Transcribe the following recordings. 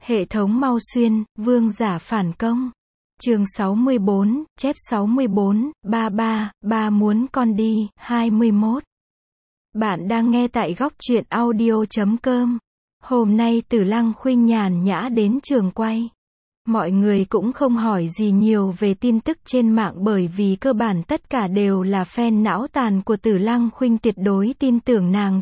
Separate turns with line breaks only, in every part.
Hệ thống Mau Xuyên, vương giả phản công. Chương 64, chép 64, 33 muốn con đi, 21. Bạn đang nghe tại góc truyện audio.com. Hôm nay Tử Lăng Khuynh nhàn nhã đến trường quay. Mọi người cũng không hỏi gì nhiều về tin tức trên mạng bởi vì cơ bản tất cả đều là fan não tàn của Tử Lăng Khuynh, tuyệt đối tin tưởng nàng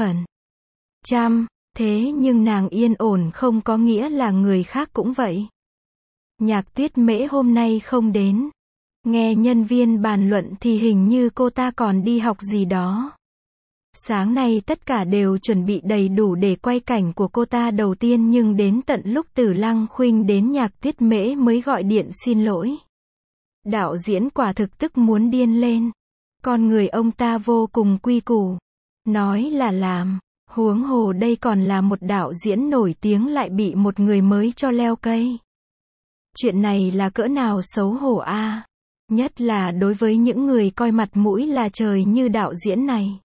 100%. Thế nhưng nàng yên ổn không có nghĩa là người khác cũng vậy. Nhạc Tuyết Mễ hôm nay không đến. Nghe nhân viên bàn luận thì hình như cô ta còn đi học gì đó. Sáng nay tất cả đều chuẩn bị đầy đủ để quay cảnh của cô ta đầu tiên, nhưng đến tận lúc Tử Lăng Khuynh đến Nhạc Tuyết Mễ mới gọi điện xin lỗi. Đạo diễn quả thực tức muốn điên lên. Con người ông ta vô cùng quy củ. Nói là làm. Huống hồ đây còn là một đạo diễn nổi tiếng lại bị một người mới cho leo cây. Chuyện này là cỡ nào xấu hổ a. Nhất là đối với những người coi mặt mũi là trời như đạo diễn này.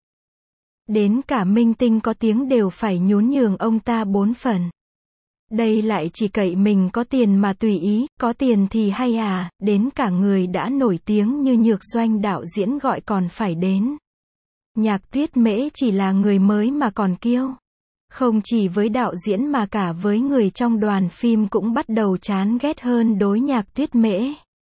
Đến cả minh tinh có tiếng đều phải nhún nhường ông ta 4 phần. Đây lại chỉ cậy mình có tiền mà tùy ý, có tiền thì hay à, đến cả người đã nổi tiếng như Nhược Doanh đạo diễn gọi còn phải đến. Nhạc Tuyết Mễ chỉ là người mới mà còn kiêu. Không chỉ với đạo diễn mà cả với người trong đoàn phim cũng bắt đầu chán ghét hơn đối Nhạc Tuyết Mễ.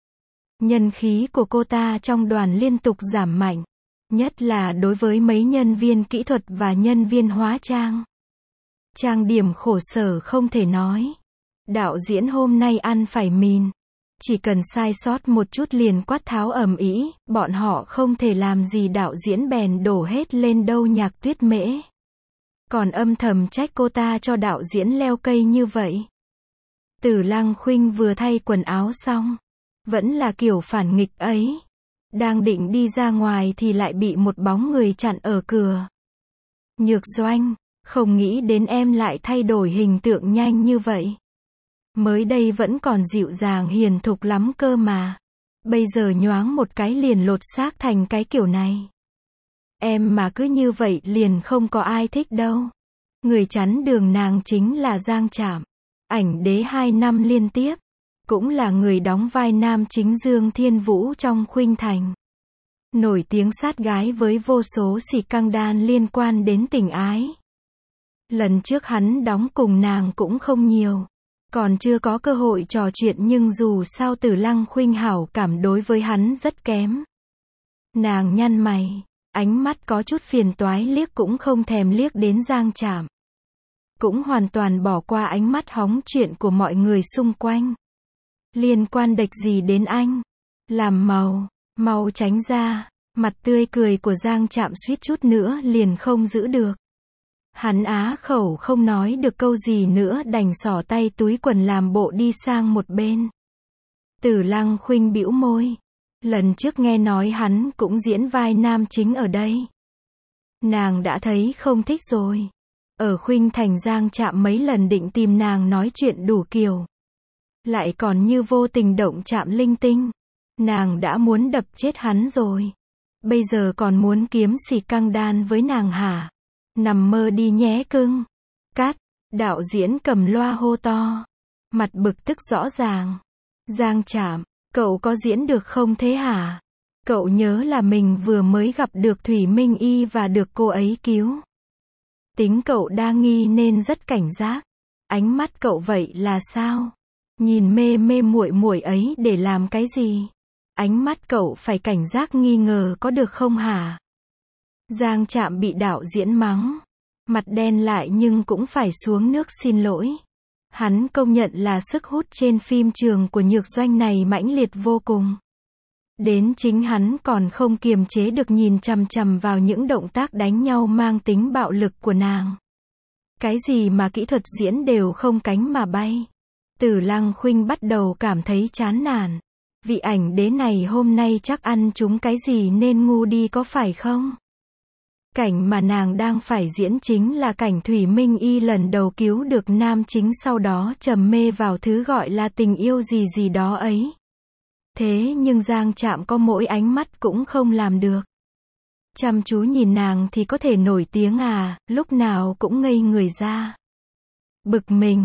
Nhân khí của cô ta trong đoàn liên tục giảm mạnh. Nhất là đối với mấy nhân viên kỹ thuật và nhân viên hóa trang. Trang điểm khổ sở không thể nói. Đạo diễn hôm nay ăn phải mìn. Chỉ cần sai sót một chút liền quát tháo ầm ĩ, bọn họ không thể làm gì đạo diễn bèn đổ hết lên đâu Nhạc Tuyết Mễ. Còn âm thầm trách cô ta cho đạo diễn leo cây như vậy. Tử Lăng Khuynh vừa thay quần áo xong. Vẫn là kiểu phản nghịch ấy. Đang định đi ra ngoài thì lại bị một bóng người chặn ở cửa. Nhược Doanh, không nghĩ đến em lại thay đổi hình tượng nhanh như vậy. Mới đây vẫn còn dịu dàng hiền thục lắm cơ mà. Bây giờ nhoáng một cái liền lột xác thành cái kiểu này. Em mà cứ như vậy liền không có ai thích đâu. Người chắn đường nàng chính là Giang Trạm. Ảnh đế 2 năm liên tiếp. Cũng là người đóng vai nam chính Dương Thiên Vũ trong Khuynh Thành. Nổi tiếng sát gái với vô số scandal liên quan đến tình ái. Lần trước hắn đóng cùng nàng cũng không nhiều. Còn chưa có cơ hội trò chuyện, nhưng dù sao Tử Lăng Khuynh hảo cảm đối với hắn rất kém. Nàng nhăn mày, ánh mắt có chút phiền toái, liếc cũng không thèm liếc đến Giang Trạm. Cũng hoàn toàn bỏ qua ánh mắt hóng chuyện của mọi người xung quanh. Liên quan đệch gì đến anh? Làm mau tránh ra. Mặt tươi cười của Giang Trạm suýt chút nữa liền không giữ được. Hắn á khẩu không nói được câu gì nữa đành xỏ tay túi quần làm bộ đi sang một bên. Tử Lăng Khuynh bĩu môi. Lần trước nghe nói hắn cũng diễn vai nam chính ở đây. Nàng đã thấy không thích rồi. Ở Khuynh Thành Giang Trạm mấy lần định tìm nàng nói chuyện đủ kiểu. Lại còn như vô tình động chạm linh tinh. Nàng đã muốn đập chết hắn rồi. Bây giờ còn muốn kiếm scandal với nàng hả? Nằm mơ đi nhé cưng. Cắt. Đạo diễn cầm loa hô to. Mặt bực tức rõ ràng. Giang Trạm, cậu có diễn được không thế hả? Cậu nhớ là mình vừa mới gặp được Thủy Minh Y và được cô ấy cứu. Tính cậu đa nghi nên rất cảnh giác. Ánh mắt cậu vậy là sao? Nhìn mê mê muội muội ấy để làm cái gì? Ánh mắt cậu phải cảnh giác nghi ngờ có được không hả? Giang Trạm bị đạo diễn mắng. Mặt đen lại nhưng cũng phải xuống nước xin lỗi. Hắn công nhận là sức hút trên phim trường của Nhược Doanh này mãnh liệt vô cùng. Đến chính hắn còn không kiềm chế được nhìn chằm chằm vào những động tác đánh nhau mang tính bạo lực của nàng. Cái gì mà kỹ thuật diễn đều không cánh mà bay. Tử Lăng Khuynh bắt đầu cảm thấy chán nản. Vị ảnh đế này hôm nay chắc ăn trúng cái gì nên ngu đi có phải không? Cảnh mà nàng đang phải diễn chính là cảnh Thủy Minh Y lần đầu cứu được nam chính, sau đó trầm mê vào thứ gọi là tình yêu gì gì đó ấy. Thế nhưng Giang Trạm có mỗi ánh mắt cũng không làm được. Chăm chú nhìn nàng thì có thể nổi tiếng à, lúc nào cũng ngây người ra. Bực mình.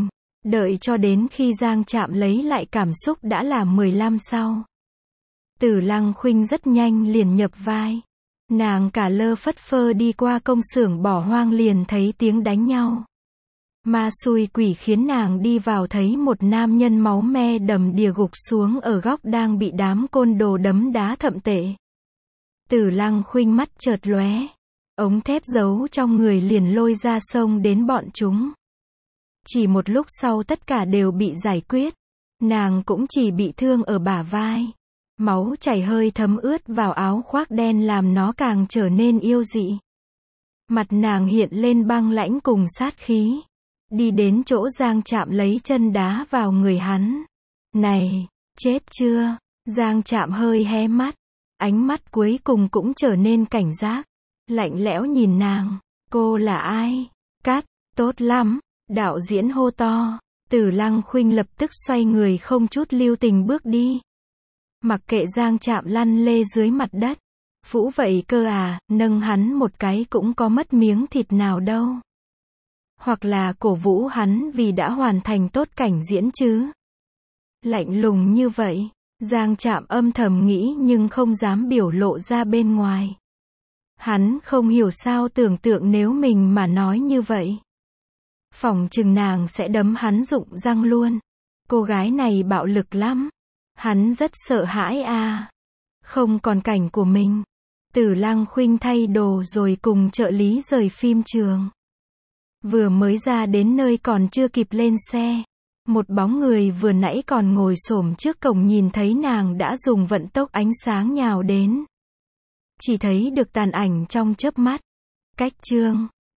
Đợi cho đến khi Giang Trạm lấy lại cảm xúc đã là 15 sau. Tử Lăng Khuynh rất nhanh liền nhập vai. Nàng cả lơ phất phơ đi qua công xưởng bỏ hoang liền thấy tiếng đánh nhau. Ma xui quỷ khiến nàng đi vào thấy một nam nhân máu me đầm đìa gục xuống ở góc đang bị đám côn đồ đấm đá thậm tệ. Tử Lăng Khuynh mắt chợt lóe. Ống thép giấu trong người liền lôi ra xông đến bọn chúng. Chỉ một lúc sau tất cả đều bị giải quyết. Nàng cũng chỉ bị thương ở bả vai. Máu chảy hơi thấm ướt vào áo khoác đen làm nó càng trở nên yêu dị. Mặt nàng hiện lên băng lãnh cùng sát khí. Đi đến chỗ Giang Trạm lấy chân đá vào người hắn. Này, chết chưa? Giang Trạm hơi hé mắt. Ánh mắt cuối cùng cũng trở nên cảnh giác. Lạnh lẽo nhìn nàng. Cô là ai? Cắt, tốt lắm. Đạo diễn hô to. Tử Lăng Khuynh lập tức xoay người không chút lưu tình bước đi. Mặc kệ Giang Trạm lăn lê dưới mặt đất. Phũ vậy cơ à, nâng hắn một cái cũng có mất miếng thịt nào đâu. Hoặc là cổ vũ hắn vì đã hoàn thành tốt cảnh diễn chứ. Lạnh lùng như vậy, Giang Trạm âm thầm nghĩ nhưng không dám biểu lộ ra bên ngoài. Hắn không hiểu sao tưởng tượng nếu mình mà nói như vậy. Phỏng chừng nàng sẽ đấm hắn rụng răng luôn. Cô gái này bạo lực lắm. Hắn rất sợ hãi à. Không còn cảnh của mình. Tử Lăng Khuynh thay đồ rồi cùng trợ lý rời phim trường. Vừa mới ra đến nơi còn chưa kịp lên xe. Một bóng người vừa nãy còn ngồi xổm trước cổng nhìn thấy nàng đã dùng vận tốc ánh sáng nhào đến. Chỉ thấy được tàn ảnh trong chớp mắt. Cách chương